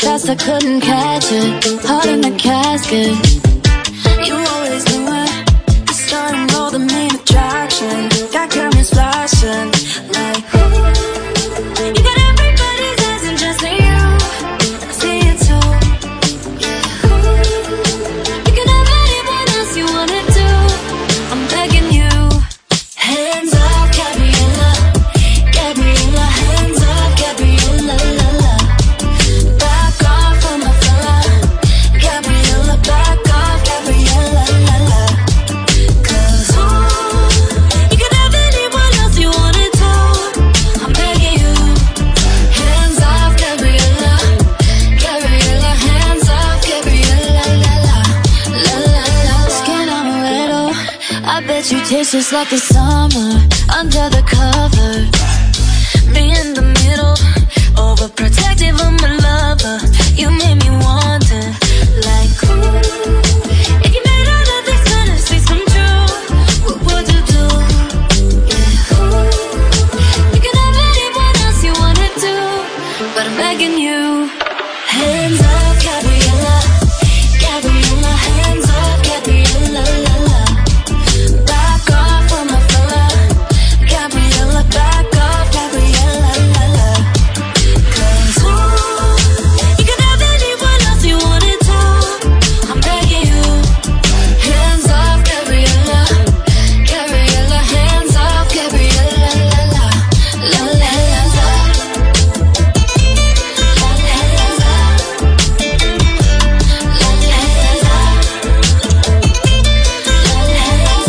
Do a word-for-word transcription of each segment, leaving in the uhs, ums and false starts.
fast I couldn't catch it. Heart in the casket. You always knew it. The star and all the main attraction. Got cameras flashing like ooh. You got everybody's eyes and just me you. I see it too. Yeah. Ooh. You can have anyone else you wanna do. I'm begging you. Hands off, Gabriella. Gabriella, hands off, Gabriella, la la. Back off from my fella. Gabriella, back off, Gabriella, la la. Cause ooh, you can have anyone else you wanna do. I'm begging you. Hands off, Gabriella. Gabriella, hands off, Gabriella, la la. La la la. Skin on a little. I bet you taste just like the summer under the cover. Me in the middle, overprotective of my lover. You made me wonder, like ooh, if you made all of these fantasies come true, what would you do? Yeah, ooh, you can have anyone else you wanna do, but I'm begging you. Hands off, Gabriella. Gabriella, hands off, Gabriella, la la. Back off from my fella. Gabriella, back off, Gabriella, la la. Cause ooh, you can have anyone else you wanna do. I'm begging you. Hands off, Gabriella. Gabriella, hands off, Gabriella, la la. La la, hands off. La la, hands off. La la, hands off. La la, hands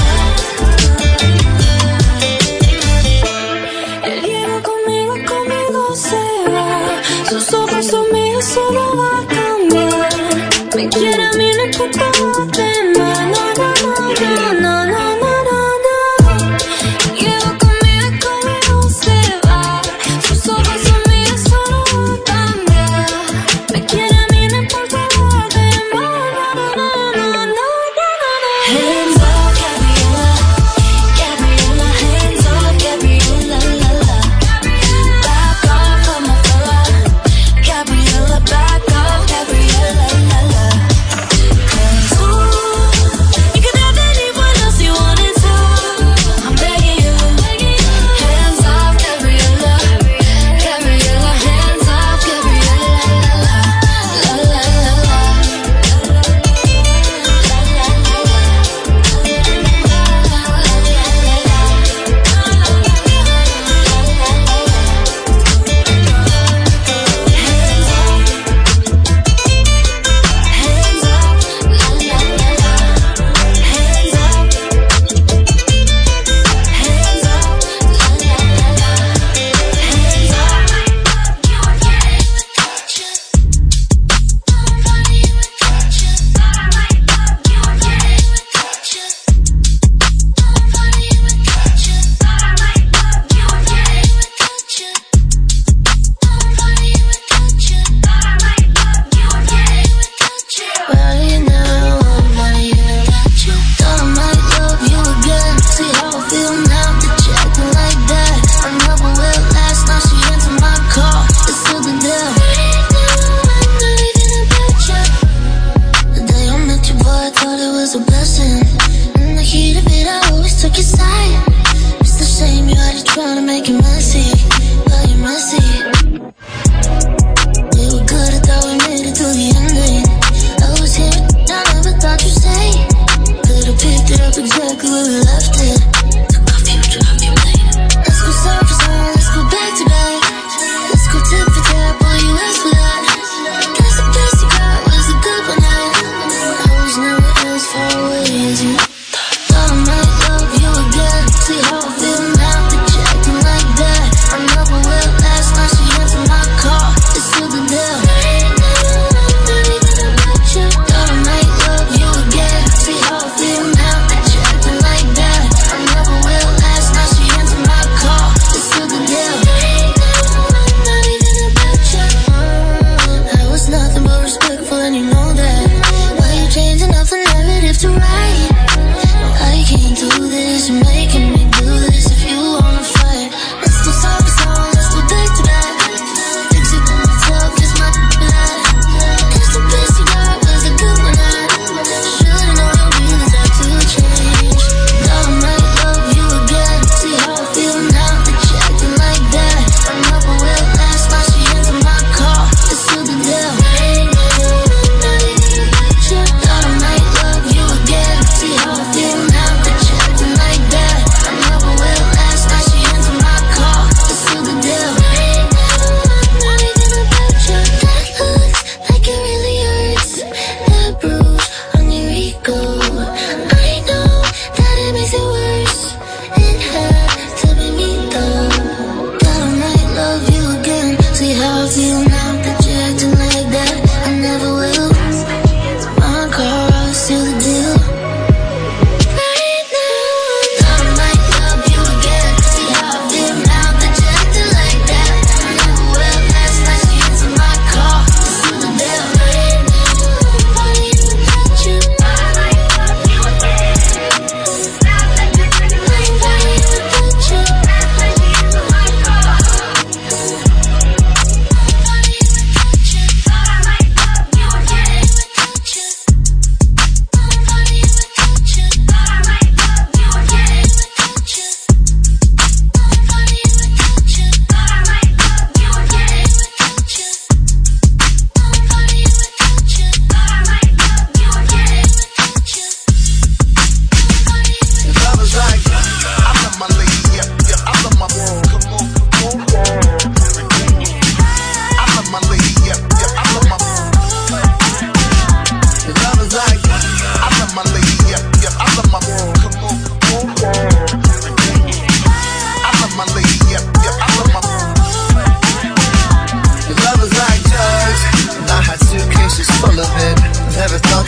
off. Él llega conmigo, conmigo se va. Sus ojos son míos, solo va a cambiar. Me quiere a mí, no importa lo demás. No, no, no, no, no, no, no, no. Llega conmigo, conmigo se va. Sus ojos son míos, solo va a cambiar. Me quiere a mí, no importa lo demás. No, no, no, no, no, no. Hands off, Gabriella. Gabriella, hands off, Gabriella, la la. Back off from my fella. Gabriella, back off, Gabriella, la la. Cause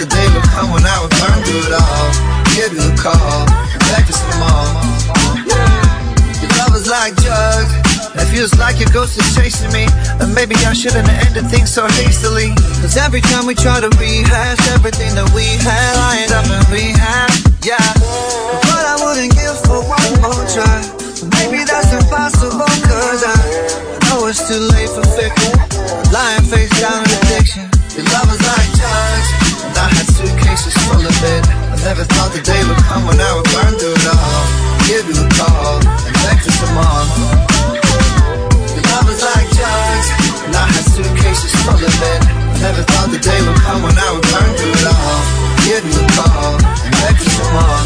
the day would come when I would burn through it all. Give you a call, back to some more. Your love is like drugs. It feels like your ghost is chasing me. And maybe I shouldn't have ended things so hastily. Cause every time we try to rehash everything that we had, I end up in rehab, yeah. But I wouldn't give for one more try. Maybe that's impossible, cause I know it's too late for fickle. Lying face down in addiction. Your love is like drugs, and I had suitcases full of it. I never thought the day would come when I would burn through it all. Give you a call, and beg for some more. Love is like drugs, and I had suitcases full of it. I never thought the day would come when I would burn through it all. Give you a call, and beg for some more.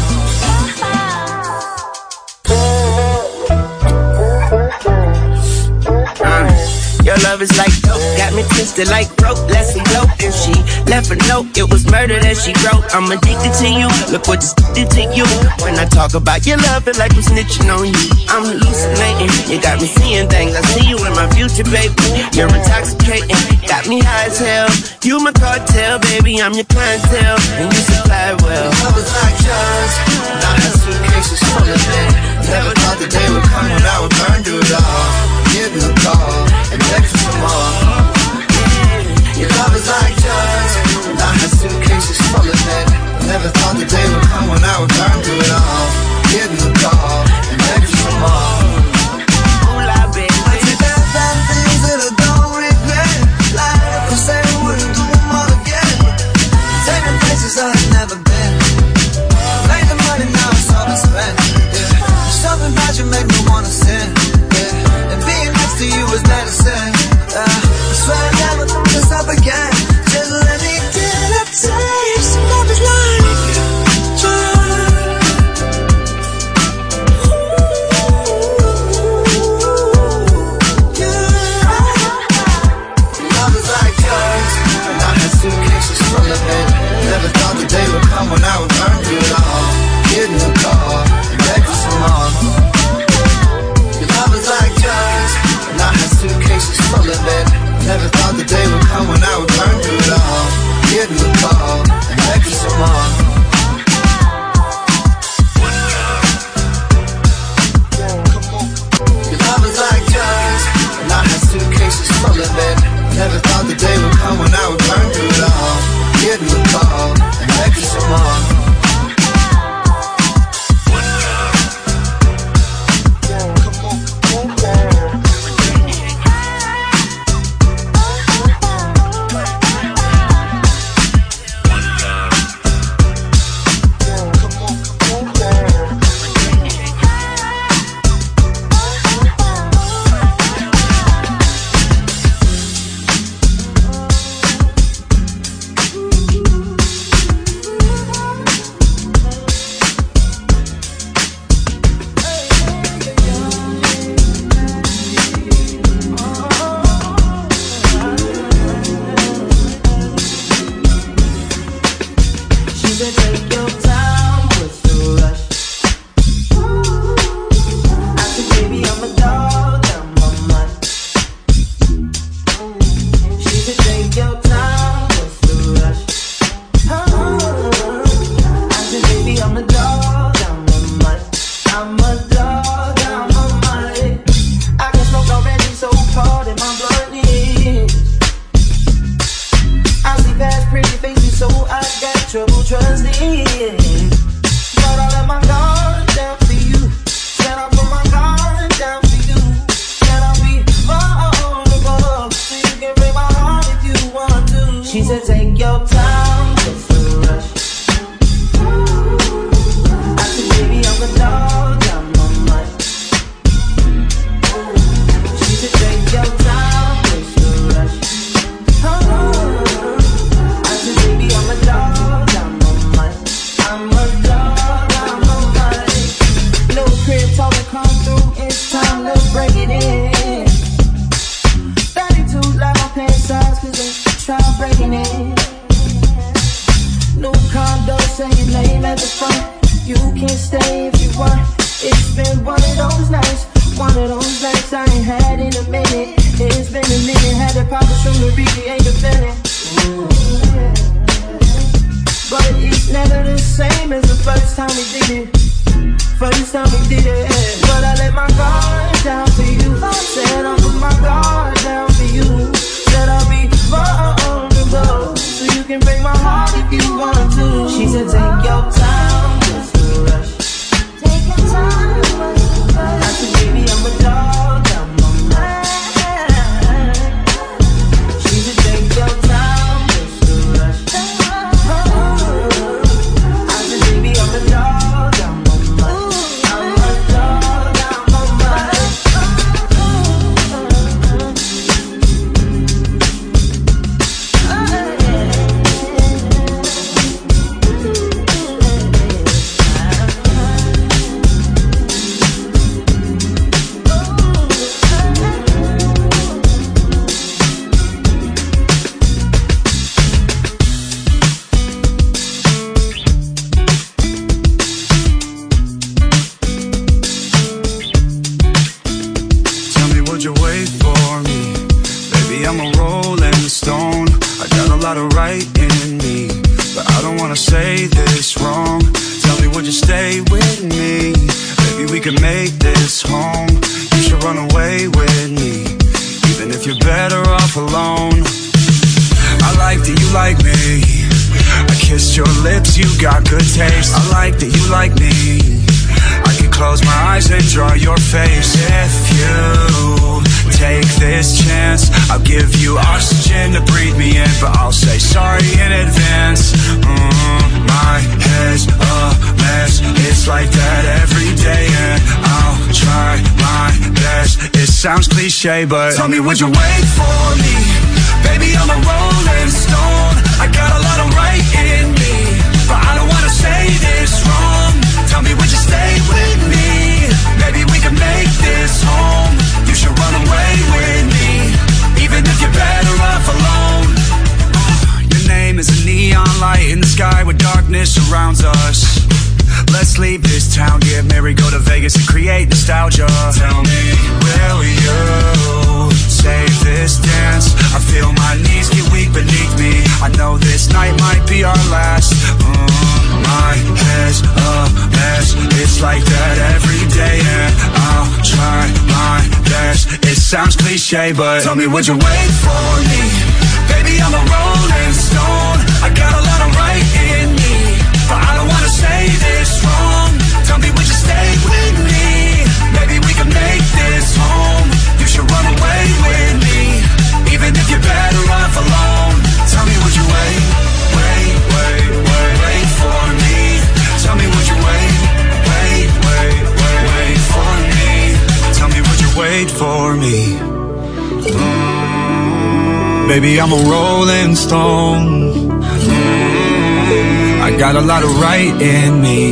Your love is like dope, got me twisted like rope. Let's elope. If she left a note, it was murder that she wrote. I'm addicted to you, look what this did to you. When I talk about your love, it like I'm snitching on you. I'm hallucinating, you got me seeing things. I see you in my future, baby. You're intoxicating, got me high as hell. You my cartel, baby, I'm your clientele, and you supply well. Your love is like drugs, and I had suitcases full of it. Never thought the day would come when I would burn through it all. Give you a call, and beg for some more. Your love is like drugs, and I had suitcases full of it. Never thought the day would come when I would burn through it all. Give you a call, and beg for some more. Ooh, la, baby. I did bad, bad things that I don't regret. Like if I said I wouldn't do them all again. Taking places I had never been. Made the money, now it's all been spent. Yeah. Something about you make me wanna sin. Yeah. And being next to you is medicine. Uh, I swear I never thought this up again. Just let me get up, taste. Love is like when I would burn through it all. Give you a call, and beg for some more. Your love is like drugs, and I had suitcases full of it. Never thought the day would come when I would burn through it all. Give you a call, and beg for some more. Your love is like drugs, and I had suitcases full of it. Never thought the day would come when I would burn through it all. Give you a call, and beg for some more. time we did it. First time we did it. But I let my guard down for you. Said I'll put my guard down for you. Said I'll be vulnerable, so you can break my heart if you want to. She said take your time, just a rush. Take your time, just a rush. I said baby I'm a dog, I'm a man. She said take your time, just a rush. I said baby I'm a dog, I'm a man. I'm a dog, I'm a man. Say this wrong. Tell me, would you stay with me? Maybe we can make this home. You should run away with me, even if you're better off alone. I like that you like me. I kissed your lips, you got good taste. I like that you like me. I can close my eyes and draw your face. If you take this chance, I'll give you oxygen to breathe me in, but I'll say sorry in advance. mm, My head's a mess. It's like that every day, and I'll try my best. It sounds cliche, but tell me, would you wait for me? Baby, I'm a rolling stone. I got a lot of right in me, but I don't wanna say this wrong. Tell me, would you stay with me? Maybe we can make this home. You should run away with me, even if you're better off alone. Your name is a neon light in the sky where darkness surrounds us. Let's leave this town, get married, go to Vegas and create nostalgia. Tell me, will you save this dance? I feel my knees get weak beneath me. I know this night might be our last. mm, My head's a mess. It's like that every day, and I'll try my best. It sounds cliche, but tell me, would you wait for me? Baby, I'm a rolling stone. I got a lot of right in me, but I don't wanna say this wrong. Tell me, would you stay with me? Maybe we can make this home. You should run away with me, even if you're better off alone. Tell me, would you wait, wait, wait, wait, wait for me? Tell me, would you wait, wait, wait, wait, wait for me? Tell me, would you wait for me? Mm, baby, I'm a rolling stone. Mm, I got a lot of right in me,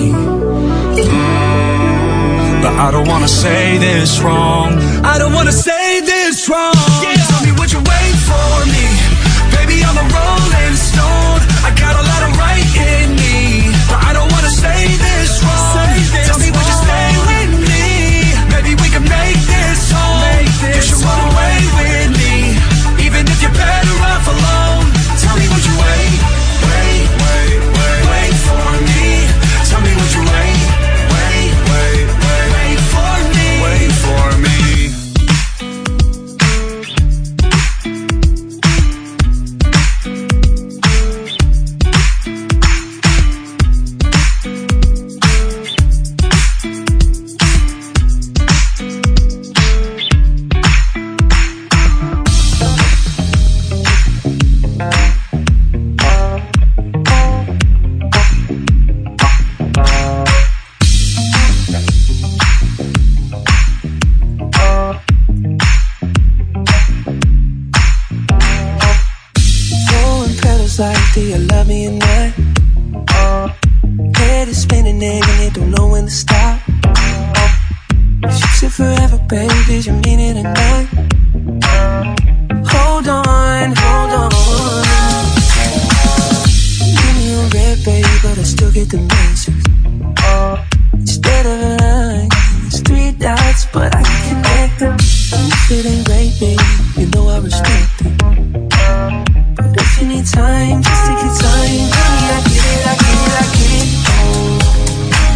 mm, but I don't wanna say this wrong. I don't wanna say this wrong. Yeah. Tell me, would you wait for me? Baby, I'm a rolling stone. I got a lot of right in me, but I don't wanna say this wrong. Say this Tell me, would you stay with me? Maybe we can make this home. Make this you should run away with me, even if you're better off alone. Tell me, would you wait, wait, wait, wait, wait for me? Tell me, would you wait, wait, wait, wait, wait for me? Wait for me. Like, do you love me or not? Head is spinning and you don't know when to stop. Fix it forever, baby, did you mean it or not? Hold on, hold on. Give me a red, baby, but I still get the message. Instead of a line, it's three dots, but I can connect them. If it ain't right, baby, you know I respect it. If you need time, just take your time. Baby, I get it, I get it, I get it.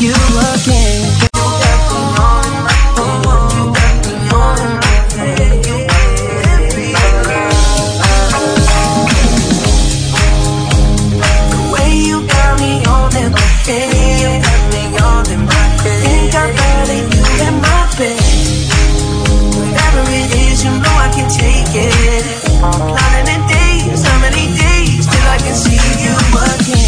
you again. You got me on my head. You got me on my head. The way you got me on in my head, you got me on in my head. Think I'm better you in my bed. Whatever it is, you know I can take it. Counting the days, how many days till I can see you again?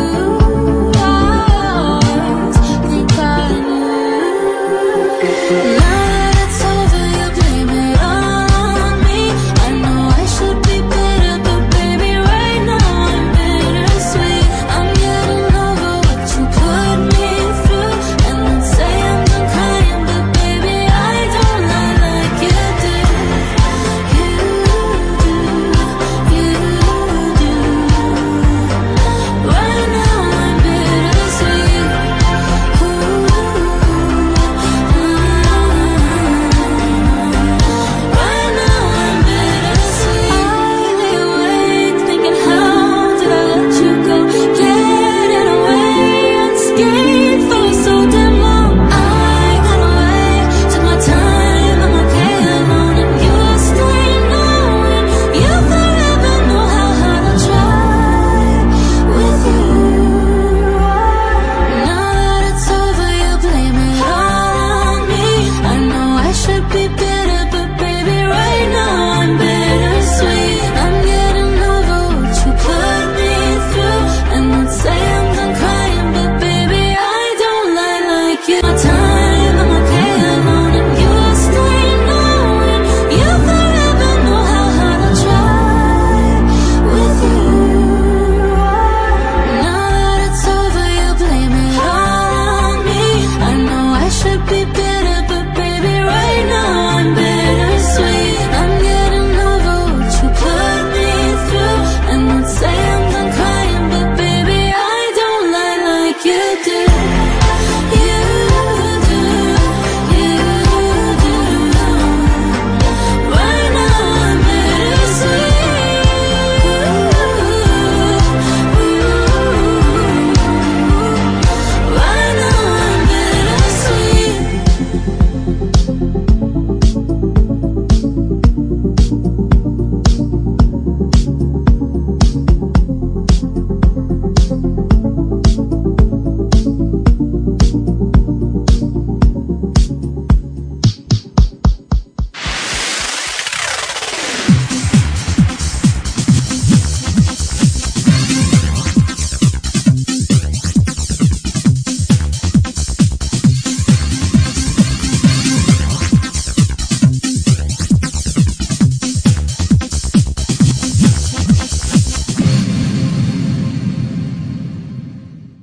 Mm-hmm.